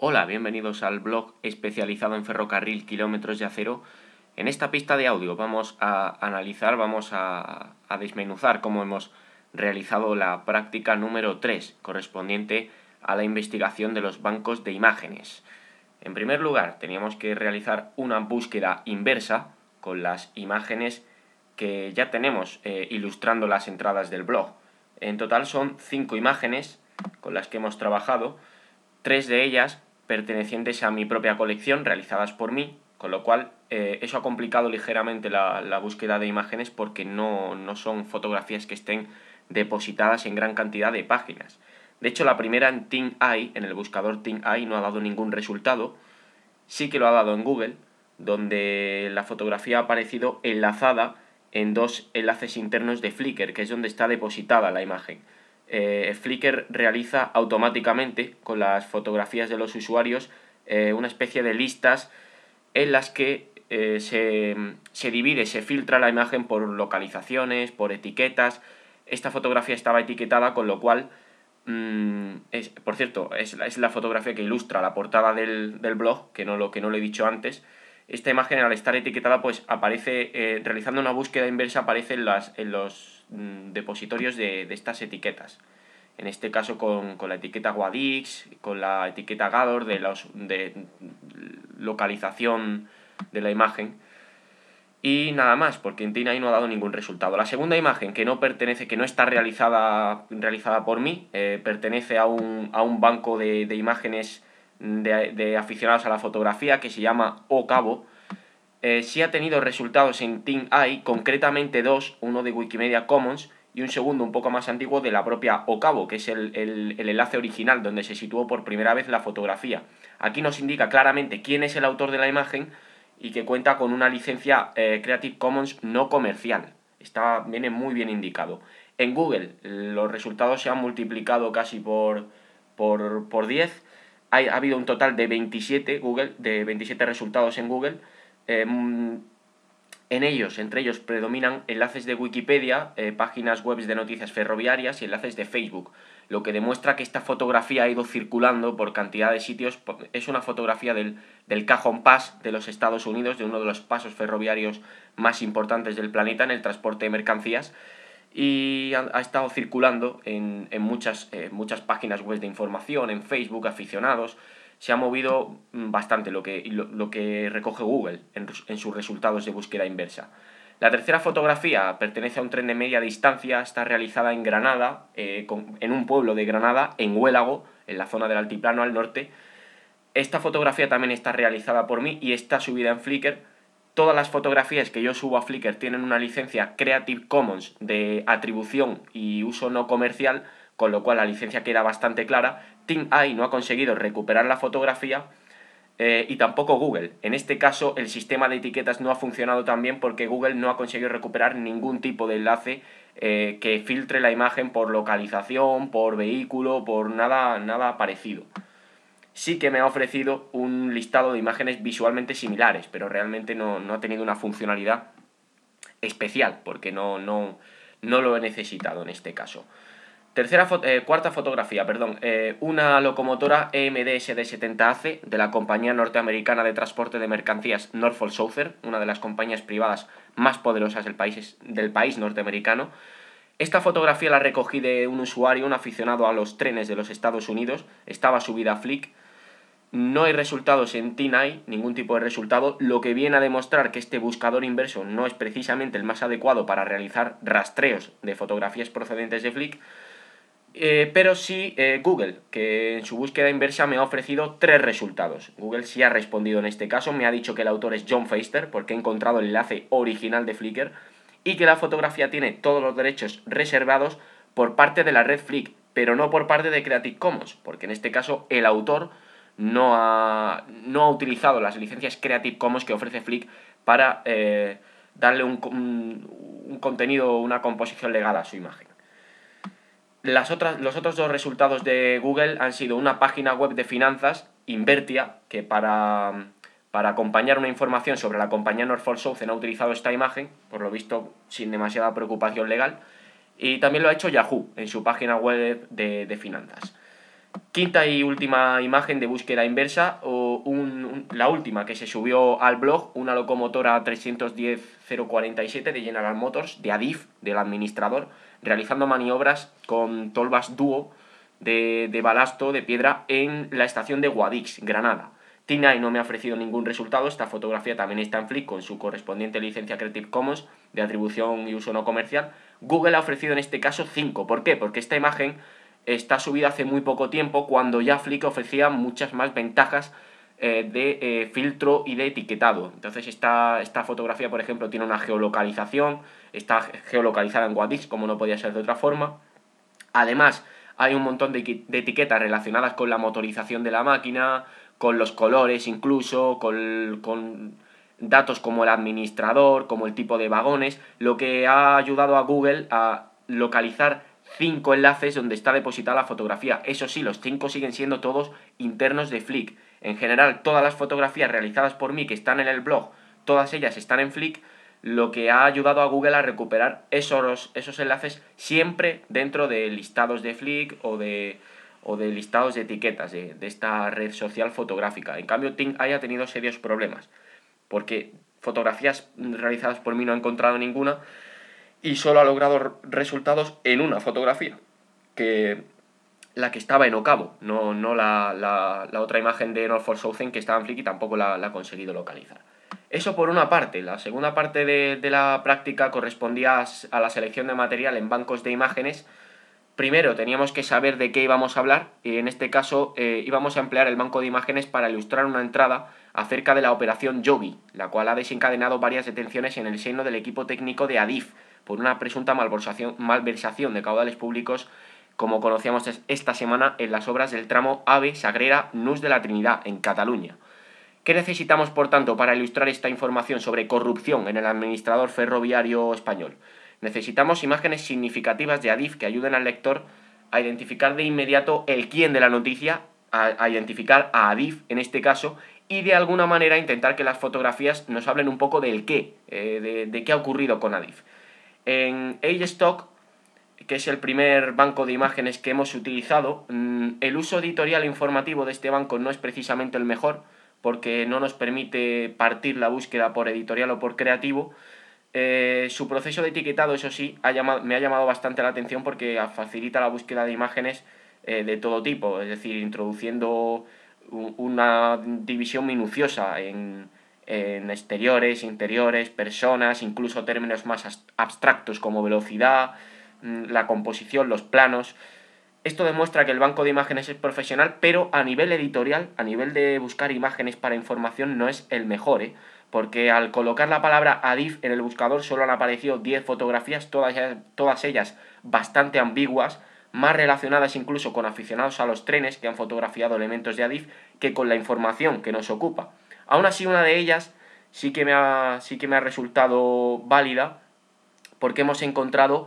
Hola, bienvenidos al blog especializado en ferrocarril Kilómetros de Acero. En esta pista de audio vamos a analizar, vamos a desmenuzar cómo hemos realizado la práctica número 3, correspondiente a la investigación de los bancos de imágenes. En primer lugar, teníamos que realizar una búsqueda inversa con las imágenes que ya tenemos ilustrando las entradas del blog. En total son 5 imágenes con las que hemos trabajado, 3 de ellas pertenecientes a mi propia colección, realizadas por mí, con lo cual eso ha complicado ligeramente la búsqueda de imágenes porque no son fotografías que estén depositadas en gran cantidad de páginas. De hecho, la primera en TinEye, en el buscador TinEye, no ha dado ningún resultado. Sí que lo ha dado en Google, donde la fotografía ha aparecido enlazada en 2 enlaces internos de Flickr, que es donde está depositada la imagen. Flickr realiza automáticamente con las fotografías de los usuarios una especie de listas en las que se divide, se filtra la imagen por localizaciones, por etiquetas. Esta fotografía estaba etiquetada, con lo cual, por cierto, es la fotografía que ilustra la portada del blog, que no lo he dicho antes. Esta imagen, al estar etiquetada, pues aparece, realizando una búsqueda inversa, aparece en los depositorios de estas etiquetas. En este caso con la etiqueta Guadix, con la etiqueta Gador de localización de la imagen. Y nada más, porque en TinEye no ha dado ningún resultado. La segunda imagen, que no está realizada por mí, pertenece a un banco de imágenes de aficionados a la fotografía que se llama Ocavo. Sí ha tenido resultados en TinEye, concretamente 2, uno de Wikimedia Commons y un segundo un poco más antiguo de la propia Ocavo, que es el enlace original donde se situó por primera vez la fotografía. Aquí nos indica claramente quién es el autor de la imagen y que cuenta con una licencia Creative Commons no comercial. Viene muy bien indicado. En Google los resultados se han multiplicado casi por 10. Ha habido un total de 27 resultados en Google. Entre ellos predominan enlaces de Wikipedia, páginas web de noticias ferroviarias y enlaces de Facebook, lo que demuestra que esta fotografía ha ido circulando por cantidad de sitios. Es una fotografía del Cajon Pass de los Estados Unidos, de uno de los pasos ferroviarios más importantes del planeta en el transporte de mercancías, y ha estado circulando en muchas páginas web de información, en Facebook, aficionados. Se ha movido bastante lo que recoge Google en sus resultados de búsqueda inversa. La tercera fotografía pertenece a un tren de media distancia, está realizada en Granada, en un pueblo de Granada, en Huélago, en la zona del altiplano al norte. Esta fotografía también está realizada por mí y está subida en Flickr. Todas las fotografías que yo subo a Flickr tienen una licencia Creative Commons de atribución y uso no comercial, con lo cual la licencia queda bastante clara. TinEye no ha conseguido recuperar la fotografía y tampoco Google. En este caso el sistema de etiquetas no ha funcionado tan bien porque Google no ha conseguido recuperar ningún tipo de enlace que filtre la imagen por localización, por vehículo, por nada parecido. Sí que me ha ofrecido un listado de imágenes visualmente similares, pero realmente no ha tenido una funcionalidad especial, porque no lo he necesitado en este caso. Cuarta fotografía, una locomotora EMD SD70AC de la compañía norteamericana de transporte de mercancías Norfolk Southern, una de las compañías privadas más poderosas del país norteamericano. Esta fotografía la recogí de un usuario, un aficionado a los trenes de los Estados Unidos, estaba subida a Flickr. No hay resultados en TinEye, ningún tipo de resultado, lo que viene a demostrar que este buscador inverso no es precisamente el más adecuado para realizar rastreos de fotografías procedentes de Flickr, pero sí Google, que en su búsqueda inversa me ha ofrecido 3 resultados. Google sí ha respondido en este caso, me ha dicho que el autor es John Feister, porque he encontrado el enlace original de Flickr, y que la fotografía tiene todos los derechos reservados por parte de la red Flickr, pero no por parte de Creative Commons, porque en este caso el autor no ha utilizado las licencias Creative Commons que ofrece Flickr para darle un contenido, una composición legal a su imagen. Los otros 2 resultados de Google han sido una página web de finanzas, Invertia, que para acompañar una información sobre la compañía Norfolk Southern ha utilizado esta imagen, por lo visto sin demasiada preocupación legal, y también lo ha hecho Yahoo en su página web de finanzas. Quinta y última imagen de búsqueda inversa, la última que se subió al blog, una locomotora 310-047 de General Motors, de Adif, del administrador, realizando maniobras con tolvas dúo de balasto de piedra en la estación de Guadix, Granada. TINAI no me ha ofrecido ningún resultado. Esta fotografía también está en Flick con su correspondiente licencia Creative Commons de atribución y uso no comercial. Google ha ofrecido en este caso 5. ¿Por qué? Porque esta imagen está subida hace muy poco tiempo, cuando ya Flick ofrecía muchas más ventajas de filtro y de etiquetado. Entonces esta fotografía, por ejemplo, tiene una geolocalización, está geolocalizada en Guadix, como no podía ser de otra forma. Además, hay un montón de etiquetas relacionadas con la motorización de la máquina, con los colores incluso, con datos como el administrador, como el tipo de vagones, lo que ha ayudado a Google a localizar 5 enlaces donde está depositada la fotografía. Eso sí, los 5 siguen siendo todos internos de Flick. En general, todas las fotografías realizadas por mí que están en el blog, todas ellas están en Flick, lo que ha ayudado a Google a recuperar esos enlaces siempre dentro de listados de Flick o de listados de etiquetas de esta red social fotográfica. En cambio, Ting haya tenido serios problemas, porque fotografías realizadas por mí no ha encontrado ninguna y solo ha logrado resultados en una fotografía, que la que estaba en Ocavo, no la otra imagen de Norfolk Southern que estaba en Flick y tampoco la ha conseguido localizar. Eso por una parte. La segunda parte de la práctica correspondía a la selección de material en bancos de imágenes. Primero teníamos que saber de qué íbamos a hablar, y en este caso íbamos a emplear el banco de imágenes para ilustrar una entrada acerca de la operación Yogi, la cual ha desencadenado varias detenciones en el seno del equipo técnico de Adif por una presunta malversación de caudales públicos, como conocíamos esta semana en las obras del tramo AVE-Sagrera-Nus de la Trinidad, en Cataluña. ¿Qué necesitamos, por tanto, para ilustrar esta información sobre corrupción en el administrador ferroviario español? Necesitamos imágenes significativas de Adif que ayuden al lector a identificar de inmediato el quién de la noticia, a identificar a Adif en este caso, y de alguna manera intentar que las fotografías nos hablen un poco del qué, de qué ha ocurrido con Adif. En AgeStock, que es el primer banco de imágenes que hemos utilizado, el uso editorial e informativo de este banco no es precisamente el mejor, porque no nos permite partir la búsqueda por editorial o por creativo. Su proceso de etiquetado, eso sí, me ha llamado bastante la atención porque facilita la búsqueda de imágenes de todo tipo, es decir, introduciendo una división minuciosa en exteriores, interiores, personas, incluso términos más abstractos como velocidad, la composición, los planos. Esto demuestra que el banco de imágenes es profesional, pero a nivel editorial, a nivel de buscar imágenes para información, no es el mejor, porque al colocar la palabra Adif en el buscador solo han aparecido 10 fotografías, todas ellas bastante ambiguas, más relacionadas incluso con aficionados a los trenes que han fotografiado elementos de Adif que con la información que nos ocupa. Aún así, una de ellas sí que me ha resultado válida, porque hemos encontrado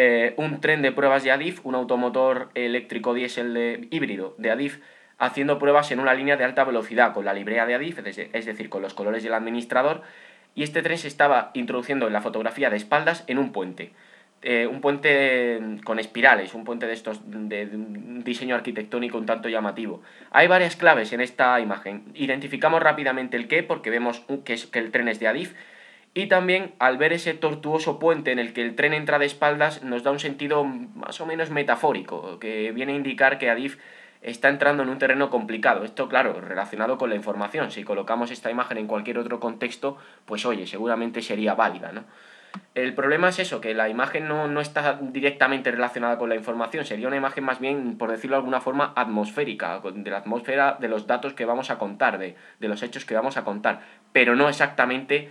un tren de pruebas de Adif, un automotor eléctrico diésel híbrido de Adif, haciendo pruebas en una línea de alta velocidad con la librea de Adif, es decir, con los colores del administrador, y este tren se estaba introduciendo en la fotografía de espaldas en un puente. Un puente con espirales, un puente de estos de un diseño arquitectónico un tanto llamativo. Hay varias claves en esta imagen. Identificamos rápidamente el qué, porque vemos que el tren es de Adif, y también al ver ese tortuoso puente en el que el tren entra de espaldas nos da un sentido más o menos metafórico, que viene a indicar que Adif está entrando en un terreno complicado. Esto, claro, relacionado con la información. Si colocamos esta imagen en cualquier otro contexto, pues oye, seguramente sería válida, ¿no? El problema es eso, que la imagen no está directamente relacionada con la información, sería una imagen más bien, por decirlo de alguna forma, atmosférica, de la atmósfera de los datos que vamos a contar, de los hechos que vamos a contar, pero no exactamente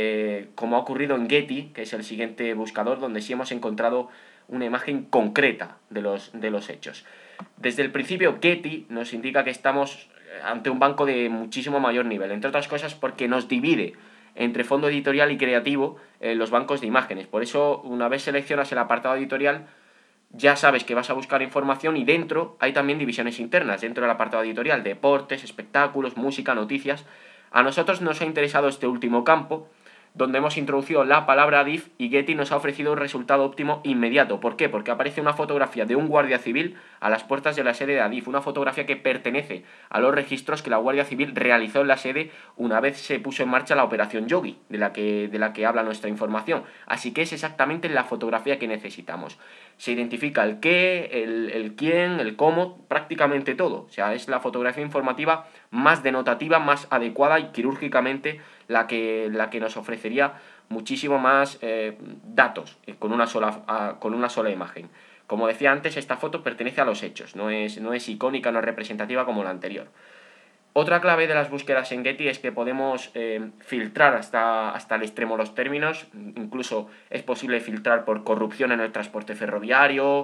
como ha ocurrido en Getty, que es el siguiente buscador, donde sí hemos encontrado una imagen concreta de los hechos. Desde el principio, Getty nos indica que estamos ante un banco de muchísimo mayor nivel, entre otras cosas porque nos divide entre fondo editorial y creativo los bancos de imágenes. Por eso, una vez seleccionas el apartado editorial, ya sabes que vas a buscar información, y dentro hay también divisiones internas, dentro del apartado editorial: deportes, espectáculos, música, noticias. A nosotros nos ha interesado este último campo, donde hemos introducido la palabra ADIF y Getty nos ha ofrecido un resultado óptimo inmediato. ¿Por qué? Porque aparece una fotografía de un guardia civil a las puertas de la sede de ADIF, una fotografía que pertenece a los registros que la Guardia Civil realizó en la sede una vez se puso en marcha la operación Yogi, de la que habla nuestra información. Así que es exactamente la fotografía que necesitamos. Se identifica el qué, el quién, el cómo, prácticamente todo. O sea, es la fotografía informativa más denotativa, más adecuada y quirúrgicamente la que nos ofrecería muchísimo más datos con una sola imagen. Como decía antes, esta foto pertenece a los hechos, no es icónica, no es representativa como la anterior. Otra clave de las búsquedas en Getty es que podemos filtrar hasta el extremo los términos, incluso es posible filtrar por corrupción en el transporte ferroviario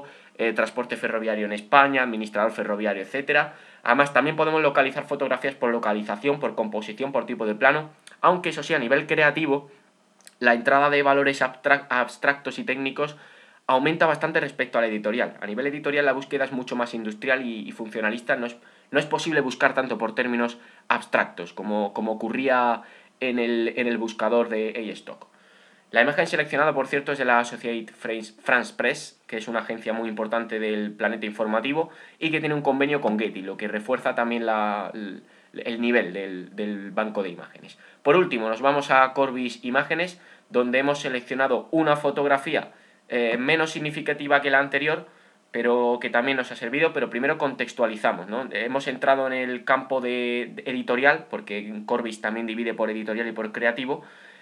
en España, administrador ferroviario, etc. Además, también podemos localizar fotografías por localización, por composición, por tipo de plano, aunque eso sí, a nivel creativo, la entrada de valores abstractos y técnicos aumenta bastante respecto a la editorial. A nivel editorial la búsqueda es mucho más industrial y funcionalista, no es posible buscar tanto por términos abstractos como ocurría en el buscador de A-Stock. La imagen seleccionada, por cierto, es de la Associated France Press, que es una agencia muy importante del planeta informativo y que tiene un convenio con Getty, lo que refuerza también el nivel del banco de imágenes. Por último, nos vamos a Corbis Imágenes, donde hemos seleccionado una fotografía menos significativa que la anterior, pero que también nos ha servido, pero primero contextualizamos, ¿no? Hemos entrado en el campo de editorial, porque Corbis también divide por editorial y por creativo.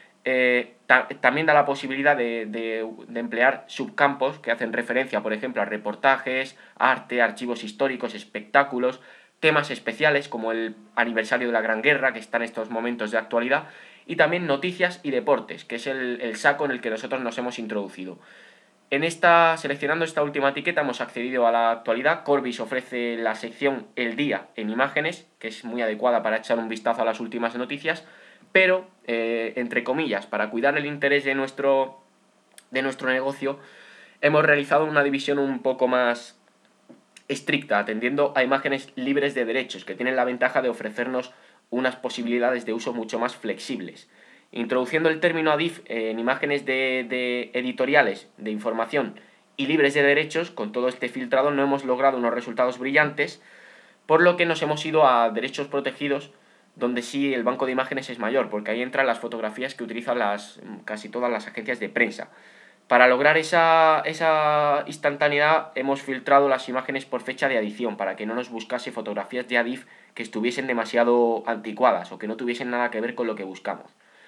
También da la posibilidad de emplear subcampos que hacen referencia, por ejemplo, a reportajes, arte, archivos históricos, espectáculos, temas especiales como el aniversario de la Gran Guerra, que está en estos momentos de actualidad, y también noticias y deportes, que es el saco en el que nosotros nos hemos introducido. Seleccionando esta última etiqueta hemos accedido a la actualidad. Corbis ofrece la sección El Día en imágenes, que es muy adecuada para echar un vistazo a las últimas noticias, pero, entre comillas, para cuidar el interés de nuestro negocio, hemos realizado una división un poco más estricta, atendiendo a imágenes libres de derechos, que tienen la ventaja de ofrecernos unas posibilidades de uso mucho más flexibles. Introduciendo el término ADIF en imágenes de editoriales, de información y libres de derechos, con todo este filtrado no hemos logrado unos resultados brillantes, por lo que nos hemos ido a derechos protegidos, donde sí el banco de imágenes es mayor, porque ahí entran las fotografías que utilizan casi todas las agencias de prensa. Para lograr esa instantaneidad hemos filtrado las imágenes por fecha de adición, para que no nos buscase fotografías de ADIF que estuviesen demasiado anticuadas o que no tuviesen nada que ver con lo que buscamos.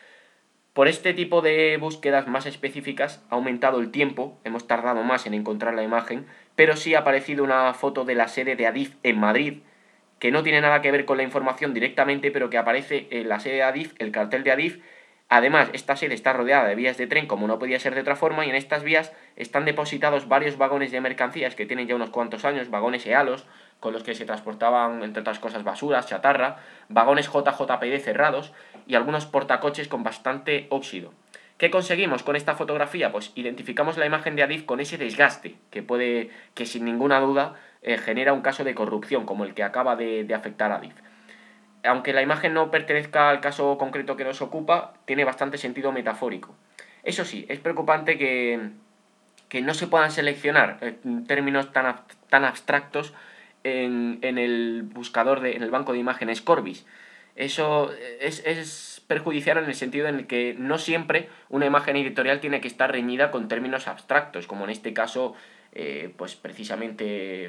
Por este tipo de búsquedas más específicas ha aumentado el tiempo, hemos tardado más en encontrar la imagen, pero sí ha aparecido una foto de la sede de ADIF en Madrid, que no tiene nada que ver con la información directamente, pero que aparece en la sede de ADIF, el cartel de ADIF. Además, esta sede está rodeada de vías de tren, como no podía ser de otra forma, y en estas vías están depositados varios vagones de mercancías que tienen ya unos cuantos años, vagones EALOS, con los que se transportaban, entre otras cosas, basuras, chatarra, vagones JJPD cerrados y algunos portacoches con bastante óxido. ¿Qué conseguimos con esta fotografía? Pues identificamos la imagen de ADIF con ese desgaste que sin ninguna duda genera un caso de corrupción, como el que acaba de afectar a ADIF. Aunque la imagen no pertenezca al caso concreto que nos ocupa, tiene bastante sentido metafórico. Eso sí, es preocupante que no se puedan seleccionar términos tan abstractos en el buscador, en el banco de imágenes Corbis. Eso es perjudicial en el sentido en el que no siempre una imagen editorial tiene que estar reñida con términos abstractos, como en este caso, pues precisamente,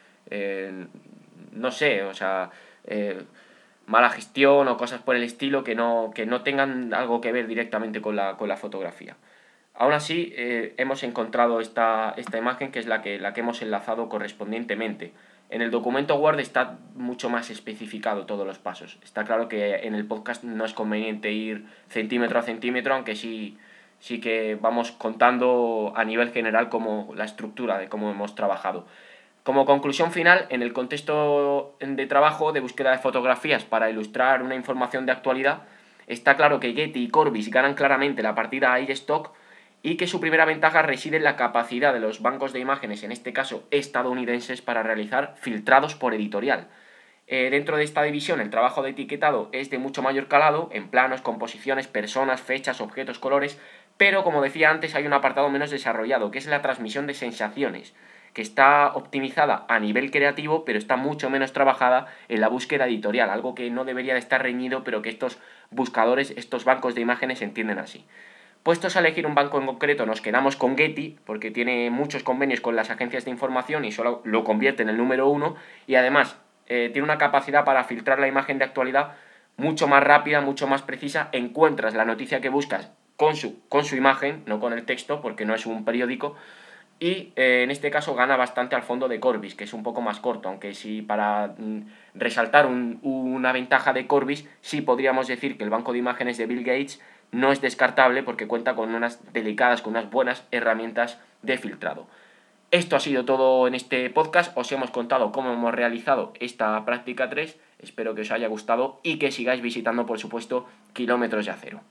no sé, o sea, mala gestión o cosas por el estilo que no tengan algo que ver directamente con la fotografía. Aún así, hemos encontrado esta imagen, que es la que hemos enlazado correspondientemente. En el documento Word está mucho más especificado todos los pasos. Está claro que en el podcast no es conveniente ir centímetro a centímetro, aunque sí que vamos contando a nivel general la estructura de cómo hemos trabajado. Como conclusión final, en el contexto de trabajo de búsqueda de fotografías para ilustrar una información de actualidad, está claro que Getty y Corbis ganan claramente la partida a A-Stock y que su primera ventaja reside en la capacidad de los bancos de imágenes, en este caso estadounidenses, para realizar filtrados por editorial. Dentro de esta división, el trabajo de etiquetado es de mucho mayor calado, en planos, composiciones, personas, fechas, objetos, colores, pero como decía antes, hay un apartado menos desarrollado, que es la transmisión de sensaciones, que está optimizada a nivel creativo, pero está mucho menos trabajada en la búsqueda editorial, algo que no debería de estar reñido, pero que estos buscadores, estos bancos de imágenes entienden así. Puestos a elegir un banco en concreto, nos quedamos con Getty, porque tiene muchos convenios con las agencias de información y solo lo convierte en el número uno, y además tiene una capacidad para filtrar la imagen de actualidad mucho más rápida, mucho más precisa. Encuentras la noticia que buscas con su imagen, no con el texto, porque no es un periódico, y en este caso gana bastante al fondo de Corbis, que es un poco más corto, aunque si para resaltar una ventaja de Corbis, sí podríamos decir que el banco de imágenes de Bill Gates no es descartable porque cuenta con con unas buenas herramientas de filtrado. Esto ha sido todo en este podcast, os hemos contado cómo hemos realizado esta práctica 3, espero que os haya gustado y que sigáis visitando, por supuesto, Kilómetros de Acero.